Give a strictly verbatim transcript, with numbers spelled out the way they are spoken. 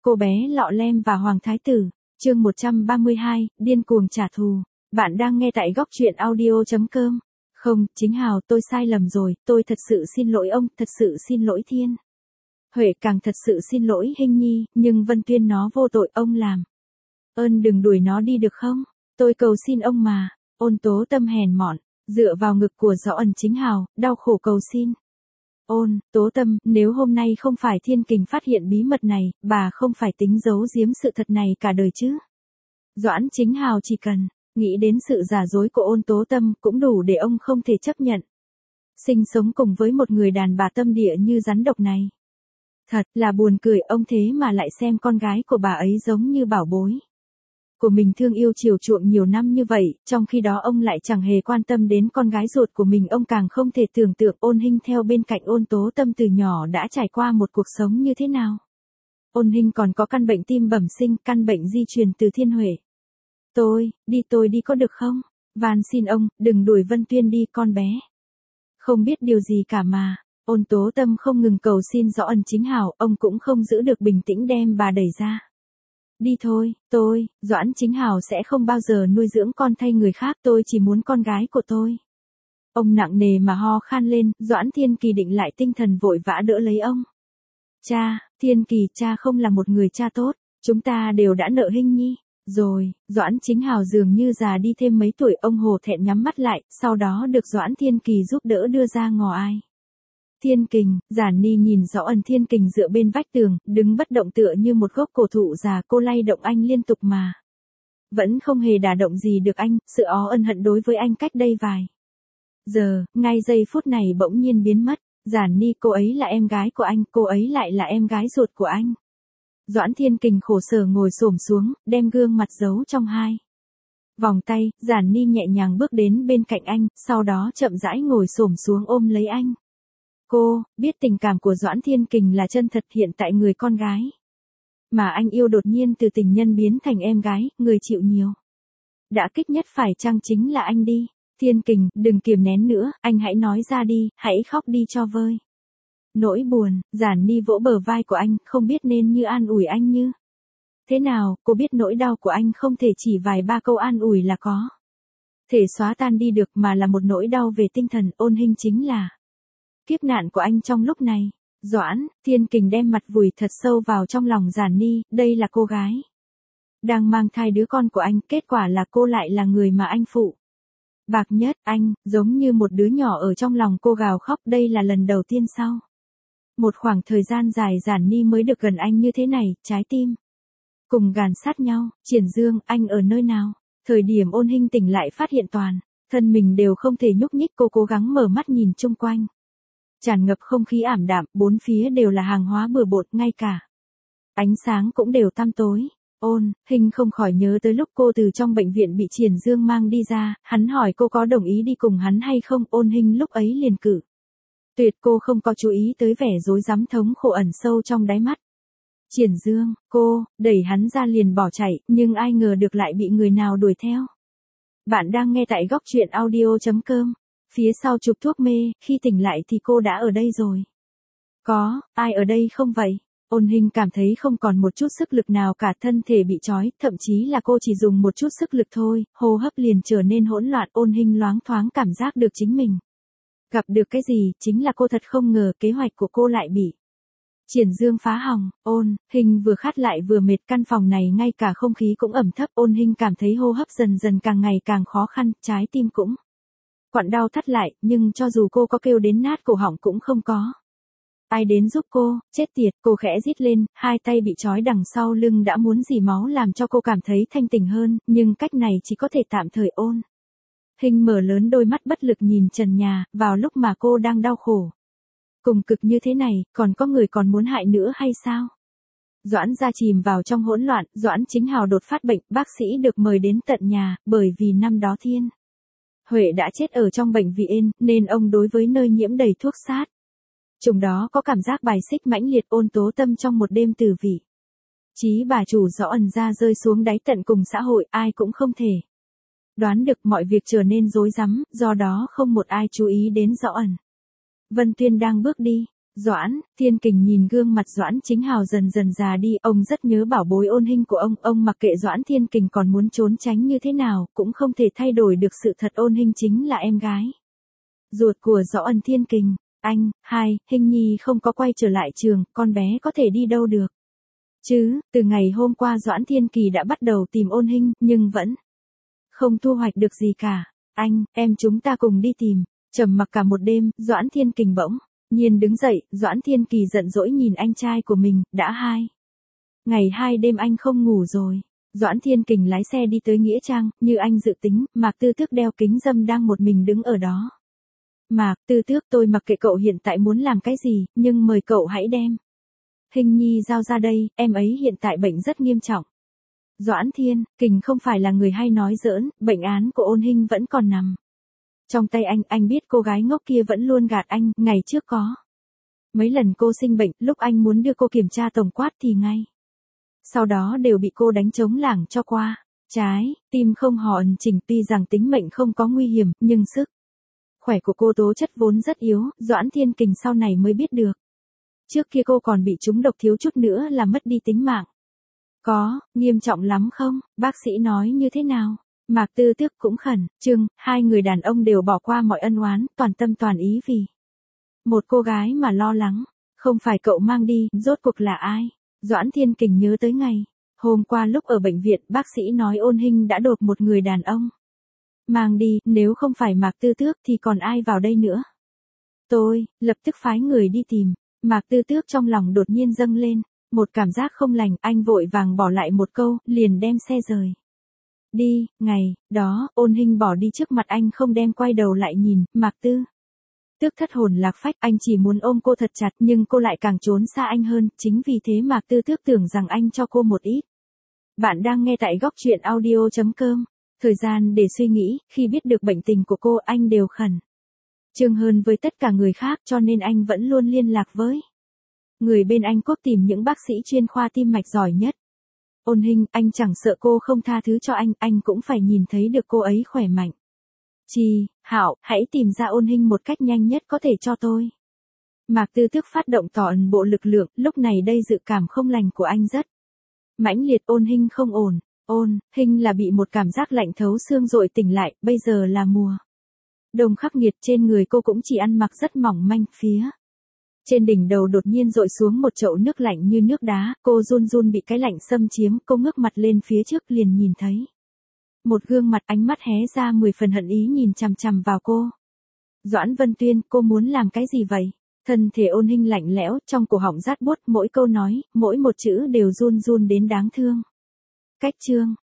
Cô bé lọ lem và Hoàng Thái Tử, chương một trăm ba mươi hai, điên cuồng trả thù. Bạn đang nghe tại góc truyện audio.com. Không, Chính Hào, tôi sai lầm rồi, tôi thật sự xin lỗi ông, thật sự xin lỗi Thiên Huệ, càng thật sự xin lỗi Hinh Nhi, nhưng Vân Tuyên nó vô tội, ông làm ơn đừng đuổi nó đi được không? Tôi cầu xin ông mà. Ôn Tố Tâm hèn mọn, dựa vào ngực của Rõ Ẩn Chính Hào, đau khổ cầu xin. Ôn, Tố Tâm, nếu hôm nay không phải Thiên Kình phát hiện bí mật này, bà không phải tính giấu giếm sự thật này cả đời chứ. Doãn Chính Hào chỉ cần nghĩ đến sự giả dối của Ôn Tố Tâm cũng đủ để ông không thể chấp nhận sinh sống cùng với một người đàn bà tâm địa như rắn độc này. Thật là buồn cười, ông thế mà lại xem con gái của bà ấy giống như bảo bối của mình, thương yêu chiều chuộng nhiều năm như vậy, trong khi đó ông lại chẳng hề quan tâm đến con gái ruột của mình. Ông càng không thể tưởng tượng Ôn Hinh theo bên cạnh Ôn Tố Tâm từ nhỏ đã trải qua một cuộc sống như thế nào. Ôn Hinh còn có căn bệnh tim bẩm sinh, căn bệnh di truyền từ Thiên Huệ. Tôi, đi tôi đi có được không? Van xin ông, đừng đuổi Vân Tuyên đi, con bé không biết điều gì cả mà. Ôn Tố Tâm không ngừng cầu xin Rõ Ẩn Chính Hào, ông cũng không giữ được bình tĩnh đem bà đẩy ra. Đi thôi, tôi, Doãn Chính Hào sẽ không bao giờ nuôi dưỡng con thay người khác, tôi chỉ muốn con gái của tôi. Ông nặng nề mà ho khan lên, Doãn Thiên Kỳ định lại tinh thần vội vã đỡ lấy ông. Cha, Thiên Kỳ, cha không là một người cha tốt, chúng ta đều đã nợ Hinh Nhi rồi. Doãn Chính Hào dường như già đi thêm mấy tuổi, ông hổ thẹn nhắm mắt lại, sau đó được Doãn Thiên Kỳ giúp đỡ đưa ra ngò ai. Thiên Kình, Giản Ni nhìn Rõ Ẩn Thiên Kình dựa bên vách tường, đứng bất động tựa như một gốc cổ thụ già, cô lay động anh liên tục mà vẫn không hề đả động gì được anh. Sự ó ân hận đối với anh cách đây vài giờ, ngay giây phút này bỗng nhiên biến mất. Giản Ni, cô ấy là em gái của anh, cô ấy lại là em gái ruột của anh. Doãn Thiên Kình khổ sở ngồi xổm xuống, đem gương mặt giấu trong hai vòng tay. Giản Ni nhẹ nhàng bước đến bên cạnh anh, sau đó chậm rãi ngồi xổm xuống ôm lấy anh. Cô biết tình cảm của Doãn Thiên Kình là chân thật, hiện tại người con gái mà anh yêu đột nhiên từ tình nhân biến thành em gái, người chịu nhiều đả kích nhất phải chăng chính là anh đi. Thiên Kình, đừng kiềm nén nữa, anh hãy nói ra đi, hãy khóc đi cho vơi nỗi buồn. Giản Ni vỗ bờ vai của anh, không biết nên như an ủi anh như thế nào. Cô biết nỗi đau của anh không thể chỉ vài ba câu an ủi là có thể xóa tan đi được, mà là một nỗi đau về tinh thần. Ôn Hinh chính là kiếp nạn của anh trong lúc này. Doãn Thiên Kình đem mặt vùi thật sâu vào trong lòng Giản Ni, đây là cô gái đang mang thai đứa con của anh, kết quả là cô lại là người mà anh phụ bạc nhất. Anh, giống như một đứa nhỏ ở trong lòng cô gào khóc, đây là lần đầu tiên sau một khoảng thời gian dài Giản Ni mới được gần anh như thế này, trái tim cùng gàn sát nhau. Triển Dương, anh ở nơi nào? Thời điểm Ôn Hinh tỉnh lại phát hiện toàn thân mình đều không thể nhúc nhích, cô cố gắng mở mắt nhìn chung quanh. Tràn ngập không khí ảm đạm, bốn phía đều là hàng hóa bừa bộn, ngay cả ánh sáng cũng đều tăm tối. Ôn Hinh không khỏi nhớ tới lúc cô từ trong bệnh viện bị Triển Dương mang đi ra, hắn hỏi cô có đồng ý đi cùng hắn hay không. Ôn Hinh lúc ấy liền cự tuyệt, cô không có chú ý tới vẻ rối rắm thống khổ ẩn sâu trong đáy mắt Triển Dương. Cô đẩy hắn ra liền bỏ chạy, nhưng ai ngờ được lại bị người nào đuổi theo. Bạn đang nghe tại góc truyện audio.com. Phía sau chụp thuốc mê, khi tỉnh lại thì cô đã ở đây rồi. Có ai ở đây không vậy? Ôn Hinh cảm thấy không còn một chút sức lực nào cả, thân thể bị trói, thậm chí là cô chỉ dùng một chút sức lực thôi, hô hấp liền trở nên hỗn loạn. Ôn Hinh loáng thoáng cảm giác được chính mình gặp được cái gì, chính là cô thật không ngờ kế hoạch của cô lại bị Triển Dương phá hỏng. Ôn Hinh vừa khát lại vừa mệt, căn phòng này ngay cả không khí cũng ẩm thấp. Ôn Hinh cảm thấy hô hấp dần dần càng ngày càng khó khăn, trái tim cũng quặn đau thắt lại, nhưng cho dù cô có kêu đến nát cổ họng cũng không có ai đến giúp cô. Chết tiệt, cô khẽ rít lên, hai tay bị trói đằng sau lưng đã muốn rỉ máu làm cho cô cảm thấy thanh tỉnh hơn, nhưng cách này chỉ có thể tạm thời. Ôn Hinh mở lớn đôi mắt bất lực nhìn trần nhà, vào lúc mà cô đang đau khổ cùng cực như thế này, còn có người còn muốn hại nữa hay sao? Doãn gia chìm vào trong hỗn loạn. Doãn Chính Hào đột phát bệnh, bác sĩ được mời đến tận nhà, bởi vì năm đó Thiên Huệ đã chết ở trong bệnh viện, nên ông đối với nơi nhiễm đầy thuốc sát trùng đó có cảm giác bài xích mãnh liệt. Ôn Tố Tâm trong một đêm từ vị trí bà chủ Rõ Ẩn ra rơi xuống đáy tận cùng xã hội, ai cũng không thể đoán được, mọi việc trở nên rối rắm, do đó không một ai chú ý đến Rõ Ẩn. Vân Tuyên đang bước đi, Doãn Thiên Kình nhìn gương mặt Doãn Chính Hào dần dần già đi, ông rất nhớ bảo bối ôn hình của ông, ông mặc kệ Doãn Thiên Kình còn muốn trốn tránh như thế nào, cũng không thể thay đổi được sự thật ôn hình chính là em gái ruột của Doãn Thiên Kình. Anh, hai, Hình Nhi không có quay trở lại trường, con bé có thể đi đâu được. Chứ, từ ngày hôm qua Doãn Thiên Kỳ đã bắt đầu tìm ôn hình, nhưng vẫn không thu hoạch được gì cả. Anh, em chúng ta cùng đi tìm. Trầm mặc cả một đêm, Doãn Thiên Kình bỗng nhiên đứng dậy, Doãn Thiên Kỳ giận dỗi nhìn anh trai của mình, đã hai ngày hai đêm anh không ngủ rồi. Doãn Thiên Kình lái xe đi tới Nghĩa Trang, như anh dự tính, Mạc Tư Tước đeo kính râm đang một mình đứng ở đó. Mạc Tư Tước, tôi mặc kệ cậu hiện tại muốn làm cái gì, nhưng mời cậu hãy đem Hình Nhi giao ra đây, em ấy hiện tại bệnh rất nghiêm trọng. Doãn Thiên Kình không phải là người hay nói giỡn, bệnh án của ôn hình vẫn còn nằm trong tay anh, anh biết cô gái ngốc kia vẫn luôn gạt anh, ngày trước có mấy lần cô sinh bệnh, lúc anh muốn đưa cô kiểm tra tổng quát thì ngay sau đó đều bị cô đánh trống lảng cho qua. Trái tim không hoàn chỉnh, tuy rằng tính mệnh không có nguy hiểm, nhưng sức khỏe của cô tố chất vốn rất yếu, Doãn Thiên Kình sau này mới biết được. Trước kia cô còn bị trúng độc thiếu chút nữa là mất đi tính mạng. Có, nghiêm trọng lắm không? Bác sĩ nói như thế nào? Mạc Tư Tước cũng khẩn trương, hai người đàn ông đều bỏ qua mọi ân oán, toàn tâm toàn ý vì một cô gái mà lo lắng. Không phải cậu mang đi, rốt cuộc là ai? Doãn Thiên Kình nhớ tới ngày hôm qua lúc ở bệnh viện, bác sĩ nói ôn hình đã đột một người đàn ông mang đi, nếu không phải Mạc Tư Tước thì còn ai vào đây nữa? Tôi lập tức phái người đi tìm. Mạc Tư Tước trong lòng đột nhiên dâng lên một cảm giác không lành, anh vội vàng bỏ lại một câu, liền đem xe rời đi. Ngày đó, ôn hình bỏ đi trước mặt anh không đem quay đầu lại nhìn. Mạc Tư Tước thất hồn lạc phách, anh chỉ muốn ôm cô thật chặt, nhưng cô lại càng trốn xa anh hơn, chính vì thế Mạc Tư Tước tưởng rằng anh cho cô một ít. Bạn đang nghe tại góc truyện audio chấm com. Thời gian để suy nghĩ, khi biết được bệnh tình của cô, anh đều khẩn trương hơn với tất cả người khác, cho nên anh vẫn luôn liên lạc với người bên Anh Quốc tìm những bác sĩ chuyên khoa tim mạch giỏi nhất. Ôn hình, anh chẳng sợ cô không tha thứ cho anh, anh cũng phải nhìn thấy được cô ấy khỏe mạnh. Chi, Hạo, hãy tìm ra ôn hình một cách nhanh nhất có thể cho tôi. Mạc Tư Tước phát động toàn bộ lực lượng, lúc này đây dự cảm không lành của anh rất mãnh liệt. Ôn hình không ổn. Ôn hình là bị một cảm giác lạnh thấu xương dội tỉnh lại, bây giờ là mùa đông khắc nghiệt, trên người cô cũng chỉ ăn mặc rất mỏng manh. Phía trên đỉnh đầu đột nhiên dội xuống một chậu nước lạnh như nước đá, cô run run bị cái lạnh xâm chiếm, cô ngước mặt lên phía trước liền nhìn thấy một gương mặt, ánh mắt hé ra mười phần hận ý nhìn chằm chằm vào cô. Doãn Vân Tuyên, cô muốn làm cái gì vậy? Thân thể ôn hình lạnh lẽo, trong cổ họng rát buốt, mỗi câu nói, mỗi một chữ đều run run đến đáng thương. Cách chương